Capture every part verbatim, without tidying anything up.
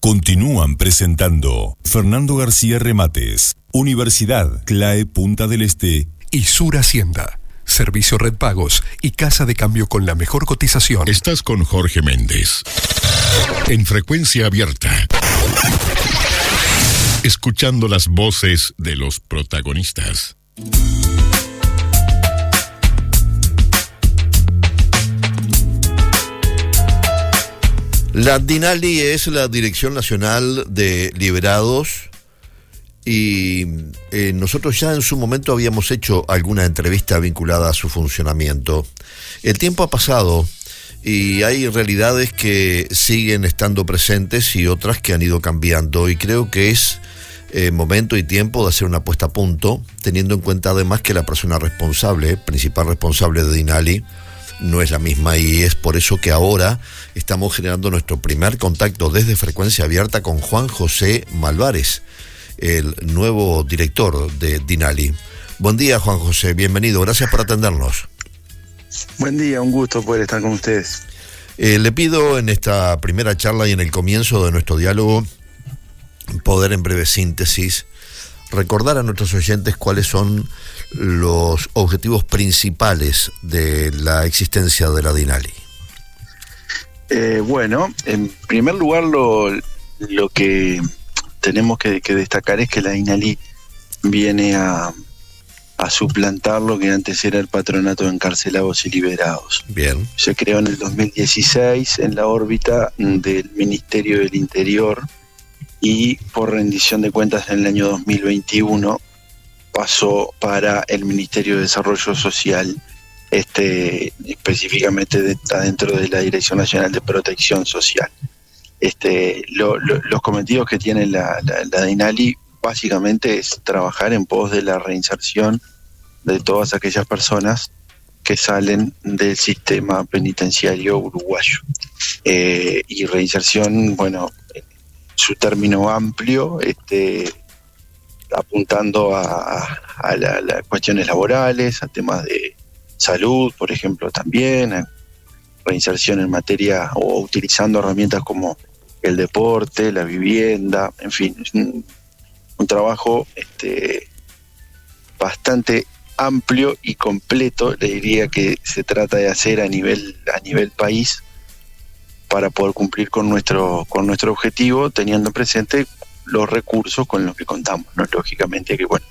Continúan presentando Fernando García Remates, Universidad CLAE Punta del Este y Sur Hacienda. Servicio Red Pagos y Casa de Cambio con la mejor cotización. Estás con Jorge Méndez en Frecuencia Abierta, escuchando las voces de los protagonistas. La DINALI es la Dirección Nacional de Liberados y eh, nosotros ya en su momento habíamos hecho alguna entrevista vinculada a su funcionamiento. El tiempo ha pasado y hay realidades que siguen estando presentes y otras que han ido cambiando, y creo que es eh, momento y tiempo de hacer una puesta a punto, teniendo en cuenta además que la persona responsable, principal responsable de DINALI, no es la misma, y es por eso que ahora estamos generando nuestro primer contacto desde Frecuencia Abierta con Juan José Malvares, el nuevo director de DINALI. Buen día, Juan José, bienvenido, gracias por atendernos. Buen día, un gusto poder estar con ustedes. Eh, le pido en esta primera charla y en el comienzo de nuestro diálogo poder en breve síntesis recordar a nuestros oyentes cuáles son los objetivos principales de la existencia de la DINALI. Eh, bueno, en primer lugar lo, lo que tenemos que, que destacar es que la DINALI viene a, a suplantar lo que antes era el Patronato de Encarcelados y Liberados. Bien. Se creó en el dos mil dieciséis en la órbita del Ministerio del Interior, y por rendición de cuentas en el año dos mil veintiuno pasó para el Ministerio de Desarrollo Social, este, específicamente de, dentro de la Dirección Nacional de Protección Social. Este, lo, lo, los cometidos que tiene la, la, la DINALI básicamente es trabajar en pos de la reinserción de todas aquellas personas que salen del sistema penitenciario uruguayo. Eh, y reinserción, bueno, su término amplio, este, apuntando a, a las la cuestiones laborales, a temas de salud, por ejemplo, también, a reinserción en materia o utilizando herramientas como el deporte, la vivienda, en fin, es un, un trabajo este, bastante amplio y completo, le diría que se trata de hacer a nivel, a nivel país, para poder cumplir con nuestro con nuestro objetivo, teniendo presente los recursos con los que contamos, ¿no? Lógicamente que bueno,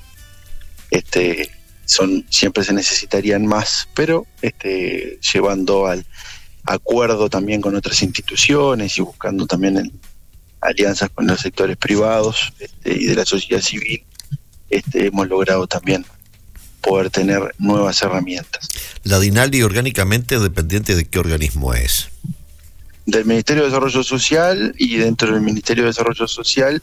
este son siempre se necesitarían más, pero este llevando al acuerdo también con otras instituciones y buscando también en alianzas con los sectores privados este, y de la sociedad civil, este hemos logrado también poder tener nuevas herramientas. ¿La DINALI orgánicamente dependiente de qué organismo es? Del Ministerio de Desarrollo Social, y dentro del Ministerio de Desarrollo Social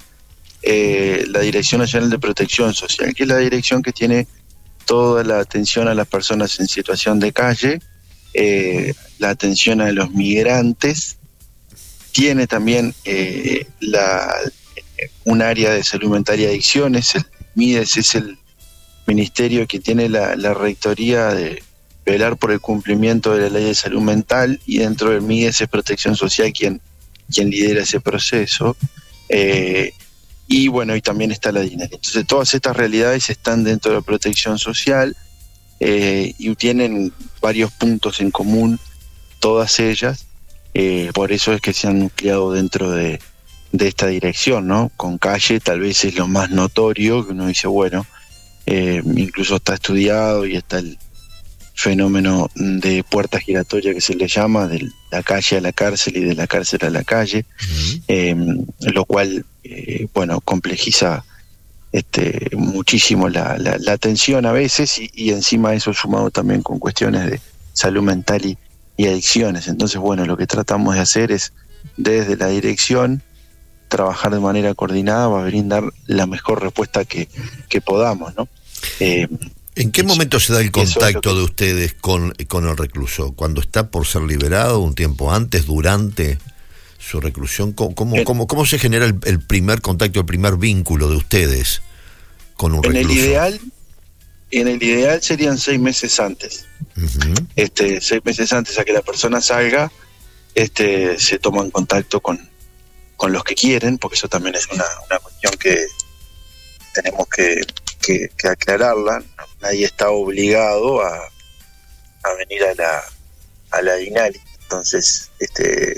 eh, la Dirección Nacional de Protección Social, que es la dirección que tiene toda la atención a las personas en situación de calle, eh, la atención a los migrantes, tiene también eh, la, un área de salud mental y adicciones. El MIDES es el ministerio que tiene la, la rectoría de velar por el cumplimiento de la ley de salud mental, y dentro del MIDES es Protección Social quien, quien lidera ese proceso. Eh, y bueno, y también está la DINALI. Entonces todas estas realidades están dentro de la protección social eh, y tienen varios puntos en común, todas ellas. Eh, por eso es que se han nucleado dentro de, de esta dirección, ¿no? Con calle tal vez es lo más notorio, que uno dice, bueno, eh, incluso está estudiado y está el fenómeno de puerta giratoria que se le llama, de la calle a la cárcel y de la cárcel a la calle, uh-huh. eh, lo cual, eh, bueno, complejiza este, muchísimo la, la, la atención a veces, y, y encima eso sumado también con cuestiones de salud mental y, y adicciones. Entonces, bueno, lo que tratamos de hacer es, desde la dirección, trabajar de manera coordinada para brindar la mejor respuesta que, que podamos, ¿no? Eh, ¿En qué momento se da el contacto que... de ustedes con, con el recluso? ¿Cuando está por ser liberado? ¿Un tiempo antes? ¿Durante su reclusión? ¿Cómo, cómo, en, cómo, cómo se genera el, el primer contacto, el primer vínculo de ustedes con un en recluso? El ideal, en el ideal serían seis meses antes. Uh-huh. Este, seis meses antes a que la persona salga, este, se toma en contacto con, con los que quieren, porque eso también es una, una cuestión que tenemos que, que, que aclararla. Nadie está obligado a, a venir a la a la DINALI, entonces este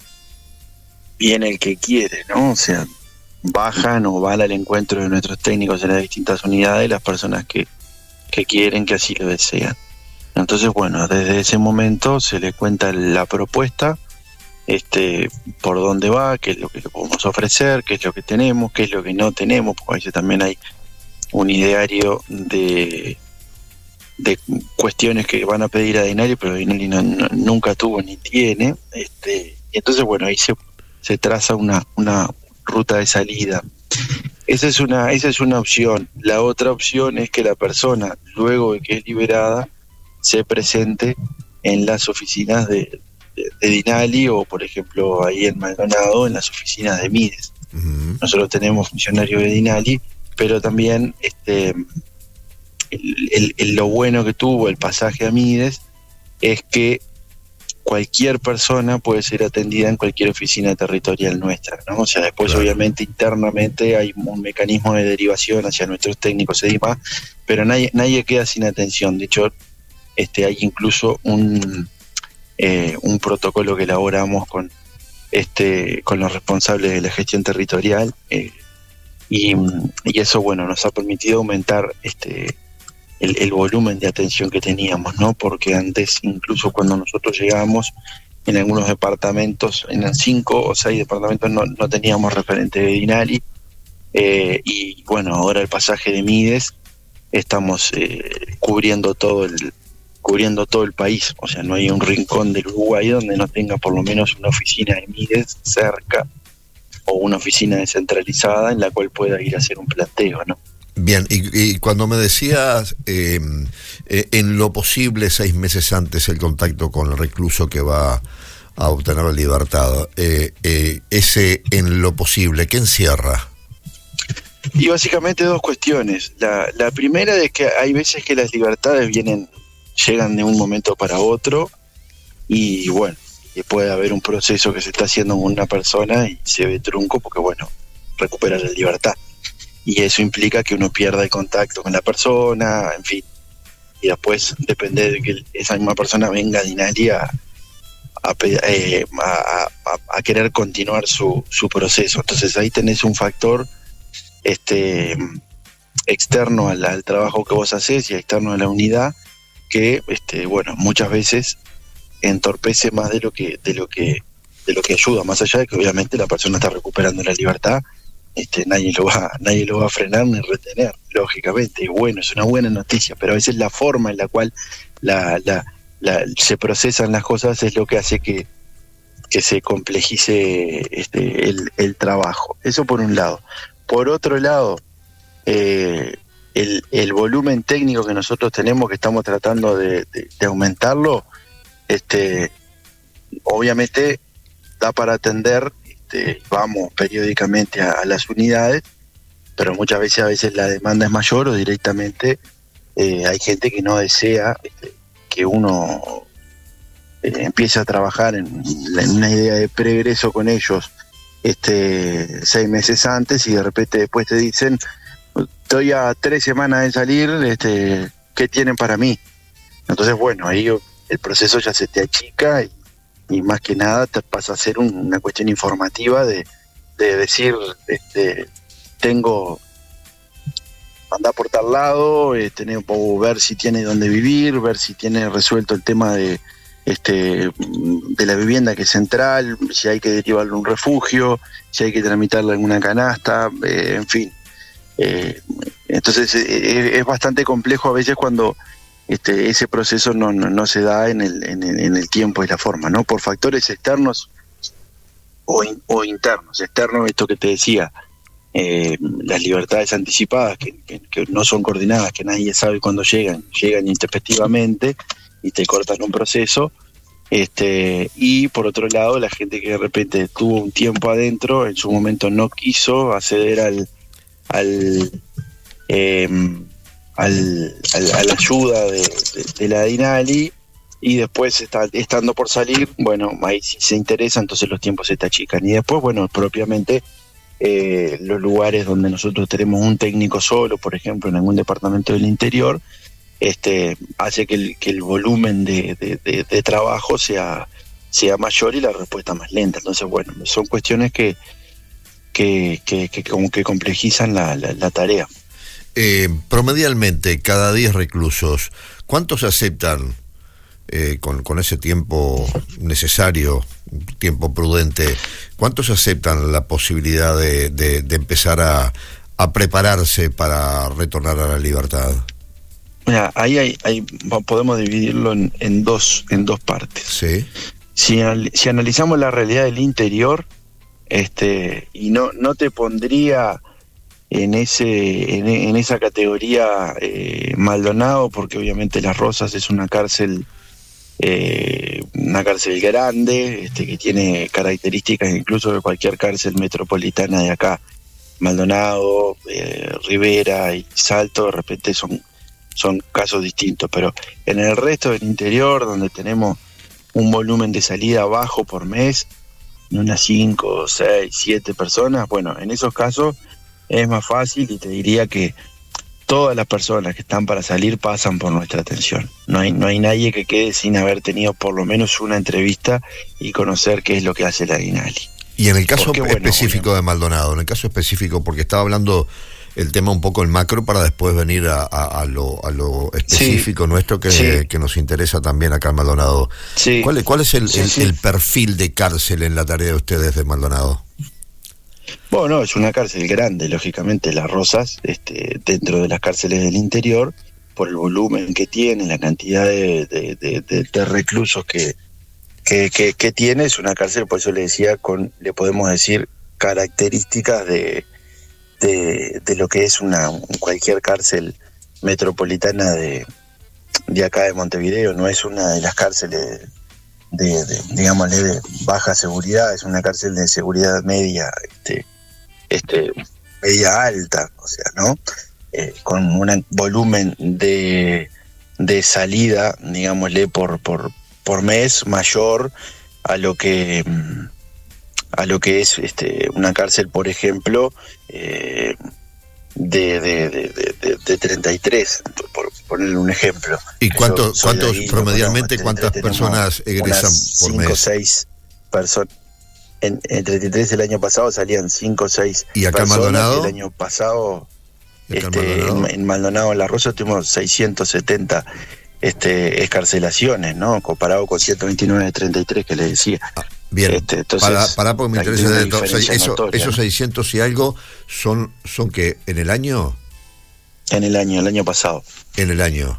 viene el que quiere, ¿no? O sea, bajan o van al encuentro de nuestros técnicos en las distintas unidades las personas que, que quieren, que así lo desean. Entonces, bueno, desde ese momento se le cuenta la propuesta, este, por dónde va, qué es lo que le podemos ofrecer, qué es lo que tenemos, qué es lo que no tenemos, porque a veces también hay un ideario de, de cuestiones que van a pedir a DINALI, pero DINALI no, no, nunca tuvo ni tiene, este, y entonces, bueno, ahí se, se traza una, una ruta de salida. Esa es una, esa es una opción. La otra opción es que la persona, luego de que es liberada, se presente en las oficinas de, de, de DINALI o, por ejemplo, ahí en Maldonado, en las oficinas de Mides. Uh-huh. Nosotros tenemos funcionarios de DINALI, pero también este el, el, el, lo bueno que tuvo el pasaje a Mides es que cualquier persona puede ser atendida en cualquier oficina territorial nuestra, ¿no? O sea, después claro. obviamente internamente hay un mecanismo de derivación hacia nuestros técnicos y demás, pero nadie, nadie queda sin atención. De hecho, este hay incluso un eh, un protocolo que elaboramos con este con los responsables de la gestión territorial, eh, y, y eso, bueno, nos ha permitido aumentar este El, el volumen de atención que teníamos, ¿no? Porque antes, incluso cuando nosotros llegábamos, en algunos departamentos, en cinco o seis departamentos no, no teníamos referente de DINALI, eh, y bueno, ahora el pasaje de Mides, estamos eh, cubriendo todo el cubriendo todo el país, o sea, no hay un rincón del Uruguay donde no tenga por lo menos una oficina de Mides cerca, o una oficina descentralizada en la cual pueda ir a hacer un planteo, ¿no? Bien, y, y cuando me decías eh, eh, en lo posible seis meses antes el contacto con el recluso que va a obtener la libertad, eh, eh, ese en lo posible, ¿qué encierra? Y básicamente dos cuestiones. La, la primera es que hay veces que las libertades vienen, llegan de un momento para otro, y bueno, y puede haber un proceso que se está haciendo con una persona y se ve trunco porque, bueno, recupera la libertad. Y eso implica que uno pierda el contacto con la persona, en fin. Y después depende de que esa misma persona venga a DINALI a, a, eh, a, a, a querer continuar su, su proceso. Entonces ahí tenés un factor este externo al, al trabajo que vos hacés y externo a la unidad que, este bueno, muchas veces entorpece más de lo que de lo que de lo que ayuda, más allá de que obviamente la persona está recuperando la libertad. Este, nadie lo va, nadie lo va a frenar ni retener, lógicamente. Bueno, es una buena noticia, pero a veces la forma en la cual la, la, la, se procesan las cosas es lo que hace que, que se complejice este, el, el trabajo. Eso por un lado. Por otro lado, eh, el, el volumen técnico que nosotros tenemos, que estamos tratando de, de, de aumentarlo, este, obviamente da para atender. Vamos periódicamente a, a las unidades, pero muchas veces a veces la demanda es mayor o directamente eh, hay gente que no desea este, que uno eh, empiece a trabajar en, en una idea de pregreso con ellos este seis meses antes, y de repente después te dicen: estoy a tres semanas de salir, este, ¿qué tienen para mí? Entonces, bueno, ahí el proceso ya se te achica y y más que nada te pasa a ser un, una cuestión informativa de, de decir, este, tengo, andar por tal lado, eh, tener, ver si tiene dónde vivir, ver si tiene resuelto el tema de este de la vivienda, que es central, si hay que derivarle a un refugio, si hay que tramitarle alguna canasta, eh, en fin. Eh, entonces eh, es bastante complejo a veces cuando Este, ese proceso no, no, no se da en el, en, el, en el tiempo y la forma, ¿no? Por factores externos o, in, o internos. Externos, esto que te decía, eh, las libertades anticipadas que, que, que no son coordinadas, que nadie sabe cuándo llegan, llegan intempestivamente y te cortan un proceso. Este, y por otro lado, la gente que de repente tuvo un tiempo adentro, en su momento no quiso acceder al... al eh, Al, al, a la ayuda de, de, de la DINALI, y después está, estando por salir, bueno, ahí si se interesa, entonces los tiempos se te achican. Y después, bueno, propiamente eh, los lugares donde nosotros tenemos un técnico solo, por ejemplo, en algún departamento del interior, este hace que el, que el volumen de, de, de, de trabajo sea, sea mayor y la respuesta más lenta. Entonces, bueno, son cuestiones que, que, que, que como que complejizan la, la, la tarea. Eh, promedialmente, cada diez reclusos, ¿cuántos aceptan eh, con, con ese tiempo necesario, tiempo prudente, cuántos aceptan la posibilidad de, de, de empezar a, a prepararse para retornar a la libertad? Mira, ahí hay, hay, podemos dividirlo en, en dos en dos partes. Sí. Si, si analizamos la realidad del interior, este y no no te pondría en ese en, en esa categoría eh, Maldonado, porque obviamente Las Rosas es una cárcel eh, una cárcel grande, este que tiene características incluso de cualquier cárcel metropolitana de acá. Maldonado, eh, Rivera y Salto de repente son son casos distintos, pero en el resto del interior, donde tenemos un volumen de salida bajo por mes, unas cinco, seis, siete personas, bueno, en esos casos es más fácil y te diría que todas las personas que están para salir pasan por nuestra atención. No hay, no hay nadie que quede sin haber tenido por lo menos una entrevista y conocer qué es lo que hace la INALI. Y en el caso porque, bueno, específico bueno, de Maldonado, en el caso específico, porque estaba hablando el tema un poco el macro para después venir a, a, a, lo, a lo específico sí, nuestro que, sí. que nos interesa también acá en Maldonado. Sí. ¿Cuál, ¿Cuál es el, sí, el, sí. el perfil de cárcel en la tarea de ustedes de Maldonado? Bueno, es una cárcel grande, lógicamente, Las Rosas, este, dentro de las cárceles del interior, por el volumen que tiene, la cantidad de, de, de, de, de reclusos que, que, que, que tiene, es una cárcel, por eso le decía, con, le podemos decir, características de De, de lo que es una cualquier cárcel metropolitana de, de acá de Montevideo. No es una de las cárceles de, de digámosle de baja seguridad, es una cárcel de seguridad media, este, este, media alta, o sea, ¿no? Eh, con un volumen de, de salida, digámosle, por, por, por mes mayor a lo que a lo que es este una cárcel, por ejemplo, eh, de, de, de, de, de treinta y tres, por ponerle un ejemplo. ¿Y cuánto, cuántos promedialmente, cuántas personas egresan por mes? cinco o seis personas. En, en treinta y tres el año pasado salían cinco o seis ¿Y acá personas. En Maldonado? El año pasado, este, en, Maldonado? En, en Maldonado, en La Rosa, tuvimos seiscientas setenta este, escarcelaciones, ¿no? Comparado con ciento veintinueve de treinta y tres que les decía. Ah. Bien, este, entonces, para, para porque me interesa de todo. O sea, eso, notoria, esos ¿no? seiscientos y algo son son que en el año en el año el año pasado en el año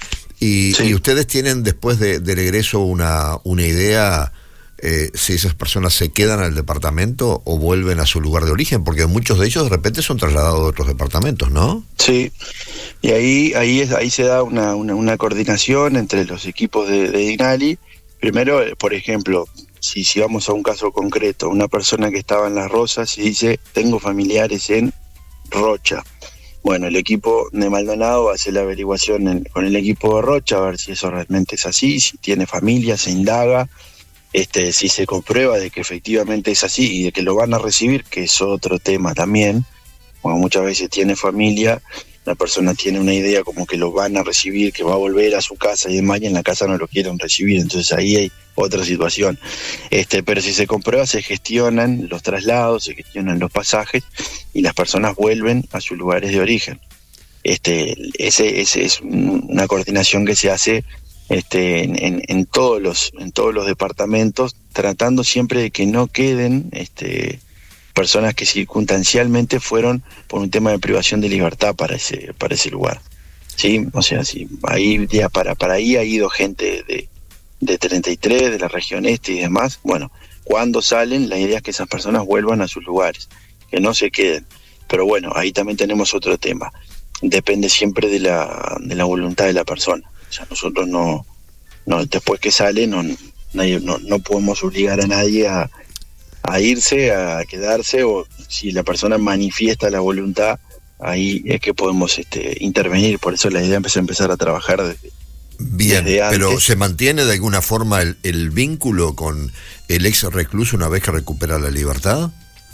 y, sí. y ustedes tienen después de, del egreso una una idea eh, si esas personas se quedan al departamento o vuelven a su lugar de origen, porque muchos de ellos de repente son trasladados a otros departamentos, ¿no? Sí, y ahí ahí es, ahí se da una, una una coordinación entre los equipos de, de INALI. Primero, por ejemplo, Si, si vamos a un caso concreto, una persona que estaba en Las Rosas y dice, tengo familiares en Rocha. Bueno, el equipo de Maldonado hace la averiguación en, con el equipo de Rocha, a ver si eso realmente es así, si tiene familia, se indaga, este, si se comprueba de que efectivamente es así y de que lo van a recibir, que es otro tema también. Bueno, muchas veces tiene familia, la persona tiene una idea como que lo van a recibir, que va a volver a su casa y demás, y en la casa no lo quieren recibir, entonces ahí hay otra situación. Este, pero si se comprueba, se gestionan los traslados, se gestionan los pasajes y las personas vuelven a sus lugares de origen. Este, ese, ese es una coordinación que se hace este, en, en, en todos los, en todos los departamentos, tratando siempre de que no queden este, personas que circunstancialmente fueron por un tema de privación de libertad para ese, para ese lugar. Sí, o sea, sí, ahí ya para, para ahí ha ido gente de de treinta y tres, de la región este y demás. Bueno, cuando salen, la idea es que esas personas vuelvan a sus lugares, que no se queden. Pero bueno, ahí también tenemos otro tema. Depende siempre de la de la voluntad de la persona. O sea, nosotros no, no después que sale, no, nadie, no, no podemos obligar a nadie a, a irse, a quedarse, o si la persona manifiesta la voluntad, ahí es que podemos este, intervenir. Por eso la idea es empezar a trabajar desde Bien, pero ¿se mantiene de alguna forma el, el vínculo con el ex recluso una vez que recupera la libertad?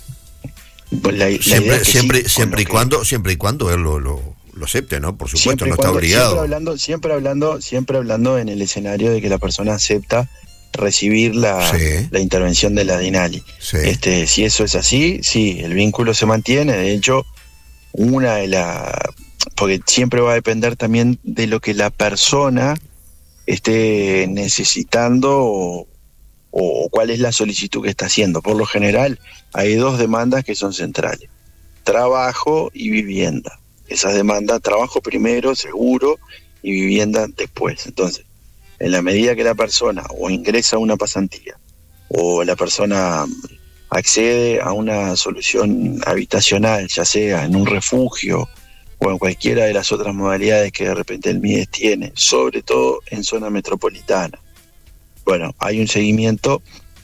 Pues la, la siempre, es siempre, sí, siempre y que... cuando, siempre y cuando él lo, lo, lo acepte, ¿no? Por supuesto, no cuando, está obligado. Siempre hablando, siempre hablando, siempre hablando en el escenario de que la persona acepta recibir la, sí. la intervención de la DINALI. Sí. Este, si eso es así, sí, el vínculo se mantiene. De hecho, una de las, porque siempre va a depender también de lo que la persona esté necesitando o, o cuál es la solicitud que está haciendo. Por lo general, hay dos demandas que son centrales: trabajo y vivienda. Esas demandas, trabajo primero, seguro, y vivienda después. Entonces, en la medida que la persona o ingresa a una pasantía o la persona accede a una solución habitacional, ya sea en un refugio o en cualquiera de las otras modalidades que de repente el MIDES tiene, sobre todo en zona metropolitana, bueno, hay un seguimiento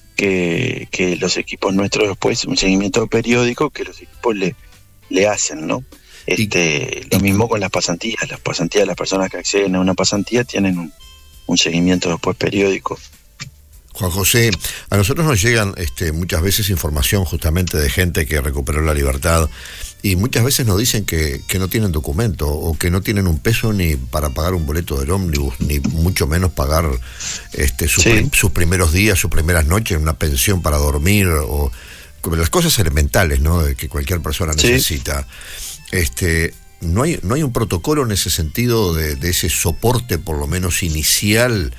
que, que los equipos nuestros después, un seguimiento periódico que los equipos le, le hacen, ¿no? Este, lo mismo con las pasantías. Las pasantías, las personas que acceden a una pasantía tienen un un seguimiento después periódico. Juan José, a nosotros nos llegan este, muchas veces información justamente de gente que recuperó la libertad y muchas veces nos dicen que, que no tienen documento o que no tienen un peso ni para pagar un boleto del ómnibus, ni mucho menos pagar este, su sí. prim, sus primeros días, sus primeras noches, una pensión para dormir o las cosas elementales, ¿no?, de que cualquier persona necesita. Sí. Este... ¿No hay, no hay un protocolo en ese sentido de, de ese soporte, por lo menos inicial,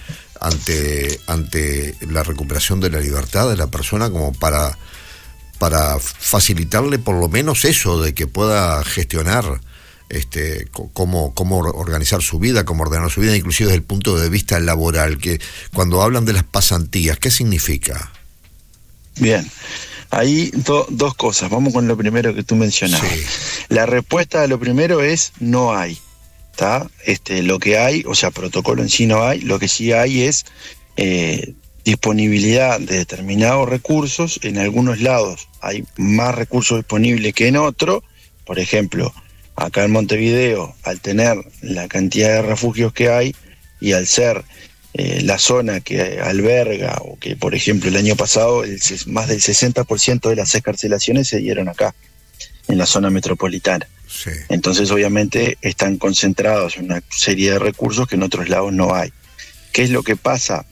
ante, ante la recuperación de la libertad de la persona, como para, para facilitarle por lo menos eso, de que pueda gestionar este, cómo, cómo organizar su vida, cómo ordenar su vida, inclusive desde el punto de vista laboral? Que cuando hablan de las pasantías, ¿qué significa? Bien. Hay do, dos cosas. Vamos con lo primero que tú mencionabas. Sí. La respuesta a lo primero es no hay. ¿Tá? Este, lo que hay, o sea, protocolo en sí no hay. Lo que sí hay es eh, disponibilidad de determinados recursos. En algunos lados hay más recursos disponibles que en otros. Por ejemplo, acá en Montevideo, al tener la cantidad de refugios que hay y al ser Eh, la zona que alberga, o que por ejemplo el año pasado el, más del sesenta por ciento de las excarcelaciones se dieron acá, en la zona metropolitana. Sí. Entonces obviamente están concentrados en una serie de recursos que en otros lados no hay. ¿Qué es lo que pasa?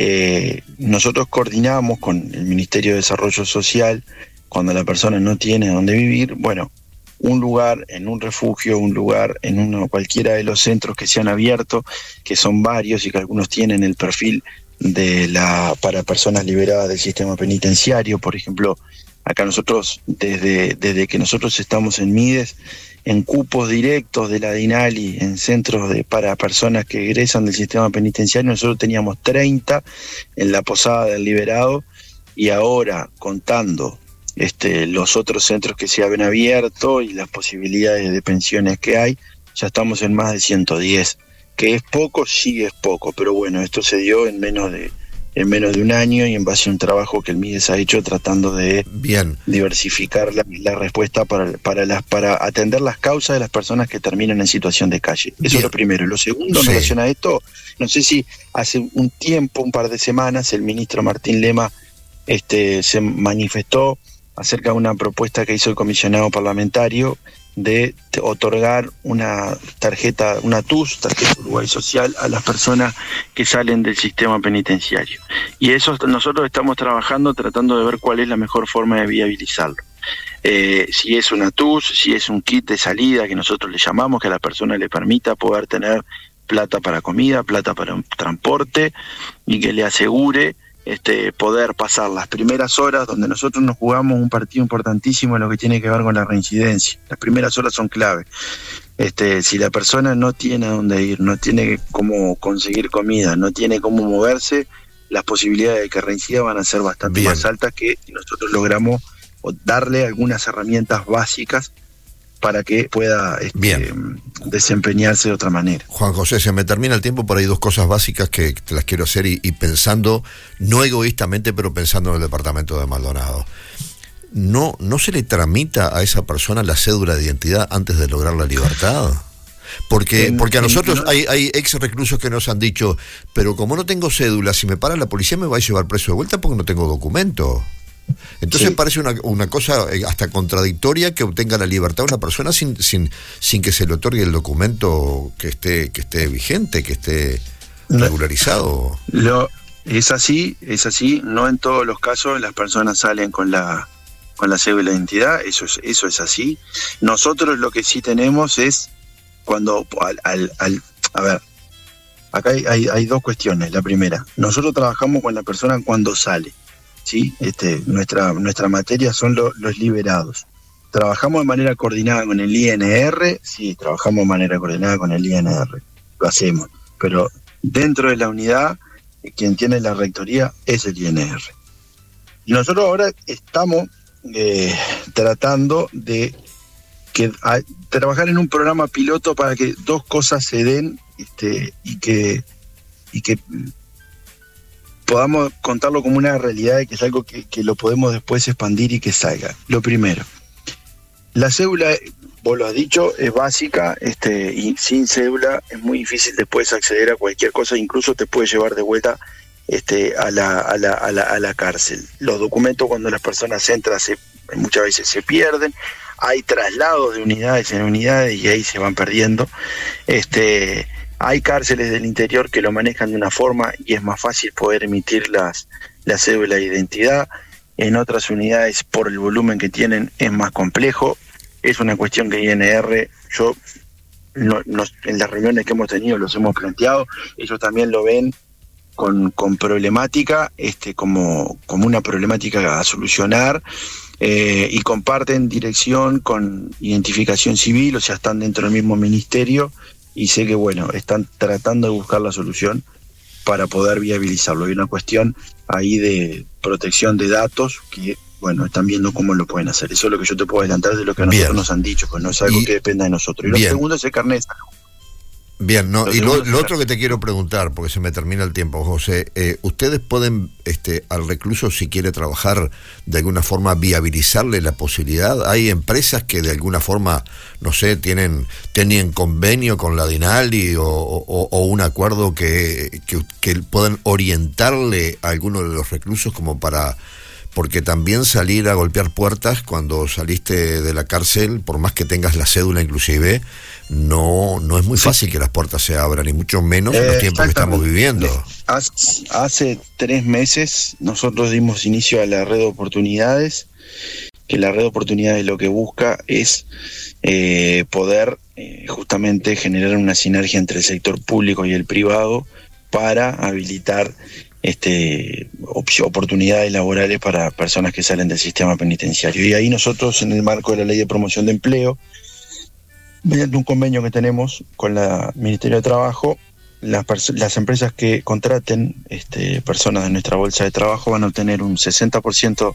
Eh, nosotros coordinamos con el Ministerio de Desarrollo Social cuando la persona no tiene dónde vivir. Bueno, un lugar en un refugio, un lugar en uno cualquiera de los centros que se han abierto, que son varios y que algunos tienen el perfil de la para personas liberadas del sistema penitenciario. Por ejemplo, acá nosotros, desde, desde que nosotros estamos en MIDES, en cupos directos de la DINALI, en centros de para personas que egresan del sistema penitenciario, nosotros teníamos treinta en la posada del liberado, y ahora, contando Este, los otros centros que se han abierto y las posibilidades de pensiones que hay, ya estamos en más de ciento diez, que es poco, sí es poco, pero bueno, esto se dio en menos de en menos de un año y en base a un trabajo que el MIDES ha hecho tratando de Bien. diversificar la, la respuesta para, para, las, para atender las causas de las personas que terminan en situación de calle. Eso Bien. es lo primero. Lo segundo, sí. en relación a esto, no sé si hace un tiempo, un par de semanas, el ministro Martín Lema este, se manifestó acerca de una propuesta que hizo el comisionado parlamentario de otorgar una tarjeta, una T U S, tarjeta Uruguay Social, a las personas que salen del sistema penitenciario. Y eso nosotros estamos trabajando, tratando de ver cuál es la mejor forma de viabilizarlo. Eh, si es una T U S, si es un kit de salida, que nosotros le llamamos, que a la persona le permita poder tener plata para comida, plata para un transporte, y que le asegure Este, poder pasar las primeras horas, donde nosotros nos jugamos un partido importantísimo en lo que tiene que ver con la reincidencia. Las primeras horas son clave. Este, si la persona no tiene a dónde ir, no tiene cómo conseguir comida, no tiene cómo moverse, las posibilidades de que reincida van a ser bastante Bien. más altas, que nosotros logramos darle algunas herramientas básicas para que pueda este, desempeñarse de otra manera. Juan José, se me termina el tiempo, por ahí dos cosas básicas que te las quiero hacer y, y pensando, no egoístamente, pero pensando en el departamento de Maldonado. ¿No, no se le tramita a esa persona la cédula de identidad antes de lograr la libertad? Porque, en, porque a en, nosotros no, hay, hay ex reclusos que nos han dicho, pero como no tengo cédula, si me para la policía me va a llevar preso de vuelta porque no tengo documento. Entonces sí. parece una, una cosa hasta contradictoria que obtenga la libertad una persona sin, sin, sin que se le otorgue el documento que esté, que esté vigente, que esté regularizado. Lo, es así, es así, no en todos los casos las personas salen con la con la cédula de identidad, eso es, eso es así. Nosotros lo que sí tenemos es cuando al, al, al a ver, acá hay, hay, hay dos cuestiones. La primera, nosotros trabajamos con la persona cuando sale. ¿Sí? Este, nuestra, nuestra materia son lo, los liberados. ¿Trabajamos de manera coordinada con el I N R? Sí, trabajamos de manera coordinada con el I N R, lo hacemos, pero dentro de la unidad, quien tiene la rectoría es el I N R. Y nosotros ahora estamos eh, tratando de que, a, trabajar en un programa piloto para que dos cosas se den este, y que... Y que podamos contarlo como una realidad y que es algo que, que lo podemos después expandir y que salga. Lo primero, la cédula, vos lo has dicho, es básica, este, y sin cédula es muy difícil después acceder a cualquier cosa, incluso te puede llevar de vuelta este, a, la, a, la, a, la, a la cárcel. Los documentos cuando las personas entran se, muchas veces se pierden, hay traslados de unidades en unidades y ahí se van perdiendo. Este... Hay cárceles del interior que lo manejan de una forma y es más fácil poder emitir las, la cédula de identidad. En otras unidades, por el volumen que tienen, es más complejo. Es una cuestión que I N R, yo no, nos, en las reuniones que hemos tenido los hemos planteado, ellos también lo ven con, con problemática, este, como, como una problemática a solucionar. Eh, y comparten dirección con identificación civil, o sea, están dentro del mismo ministerio. Y sé que, bueno, están tratando de buscar la solución para poder viabilizarlo. Hay una cuestión ahí de protección de datos que, bueno, están viendo cómo lo pueden hacer. Eso es lo que yo te puedo adelantar de lo que a nosotros Bien. nos han dicho, pues no es algo y, que dependa de nosotros. Y lo Bien. segundo es el carnet. Bien, no, lo y lo, lo otro que te quiero preguntar, porque se me termina el tiempo, José, eh, ¿ustedes pueden este, al recluso, si quiere trabajar, de alguna forma viabilizarle la posibilidad? Hay empresas que de alguna forma, no sé, tienen tienen convenio con la DINALI o, o, o un acuerdo que, que, que puedan orientarle a alguno de los reclusos como para... Porque también salir a golpear puertas cuando saliste de la cárcel, por más que tengas la cédula inclusive, no no es muy fácil sí. que las puertas se abran, y mucho menos en los eh, tiempos que estamos viviendo. Hace, hace tres meses nosotros dimos inicio a la red de oportunidades, que la red de oportunidades lo que busca es eh, poder eh, justamente generar una sinergia entre el sector público y el privado para habilitar este oportunidades laborales para personas que salen del sistema penitenciario. Y ahí nosotros, en el marco de la Ley de Promoción de Empleo, mediante un convenio que tenemos con el Ministerio de Trabajo, las, las empresas que contraten este, personas de nuestra bolsa de trabajo van a obtener un sesenta por ciento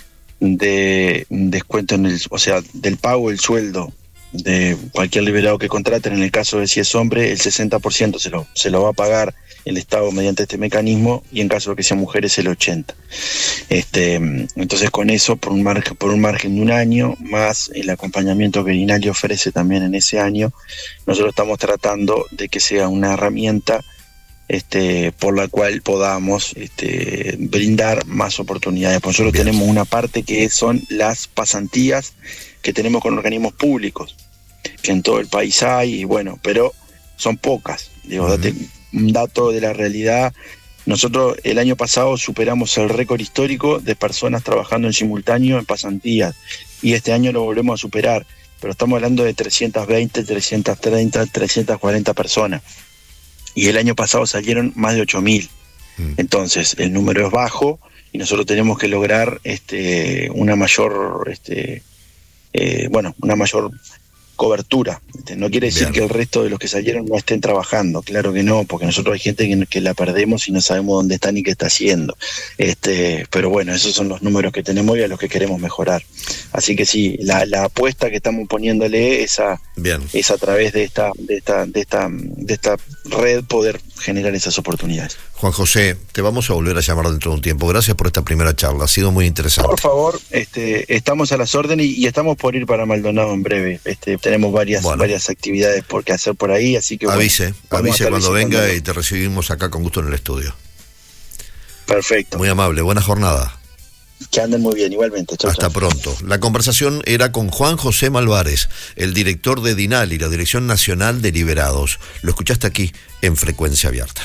de descuento en el, o sea, del pago del sueldo de cualquier liberado que contraten. En el caso de si es hombre, el sesenta por ciento se lo, se lo va a pagar el Estado mediante este mecanismo, y en caso de que sean mujeres el ochenta por ciento. Este, entonces con eso, por un margen, por un margen de un año, más el acompañamiento que DINALI ofrece también en ese año, nosotros estamos tratando de que sea una herramienta este, por la cual podamos este, brindar más oportunidades. Pues nosotros Bien. tenemos una parte que son las pasantías que tenemos con organismos públicos, que en todo el país hay, y bueno, pero son pocas. Digo, uh-huh. date un dato de la realidad. Nosotros el año pasado superamos el récord histórico de personas trabajando en simultáneo en pasantías, y este año lo volvemos a superar, pero estamos hablando de trescientas veinte, trescientas treinta, trescientas cuarenta personas, y el año pasado salieron más de ocho mil. Mm. Entonces el número es bajo y nosotros tenemos que lograr este, una mayor este, eh, bueno, una mayor cobertura. No quiere decir Bien. que el resto de los que salieron no estén trabajando, claro que no, porque nosotros hay gente que, que la perdemos y no sabemos dónde está ni qué está haciendo. Este, pero bueno, esos son los números que tenemos y a los que queremos mejorar. Así que sí, la, la apuesta que estamos poniéndole es a, es a través de esta, de esta, de esta, de esta red poder generar esas oportunidades. Juan José, te vamos a volver a llamar dentro de un tiempo. Gracias por esta primera charla, ha sido muy interesante. Por favor, este, estamos a las órdenes y, y estamos por ir para Maldonado en breve. Este, tenemos varias bueno. varias actividades por que hacer por ahí, así que avise, bueno, avise cuando venga y te recibimos acá con gusto en el estudio. Perfecto. Muy amable, buena jornada. Que anden muy bien, igualmente. Chau, Hasta chau. pronto. La conversación era con Juan José Malvares, el director de DINALI, la Dirección Nacional de Liberados. Lo escuchaste aquí en Frecuencia Abierta.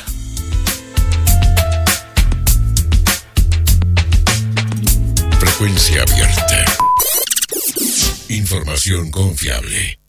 Frecuencia Abierta. Información confiable.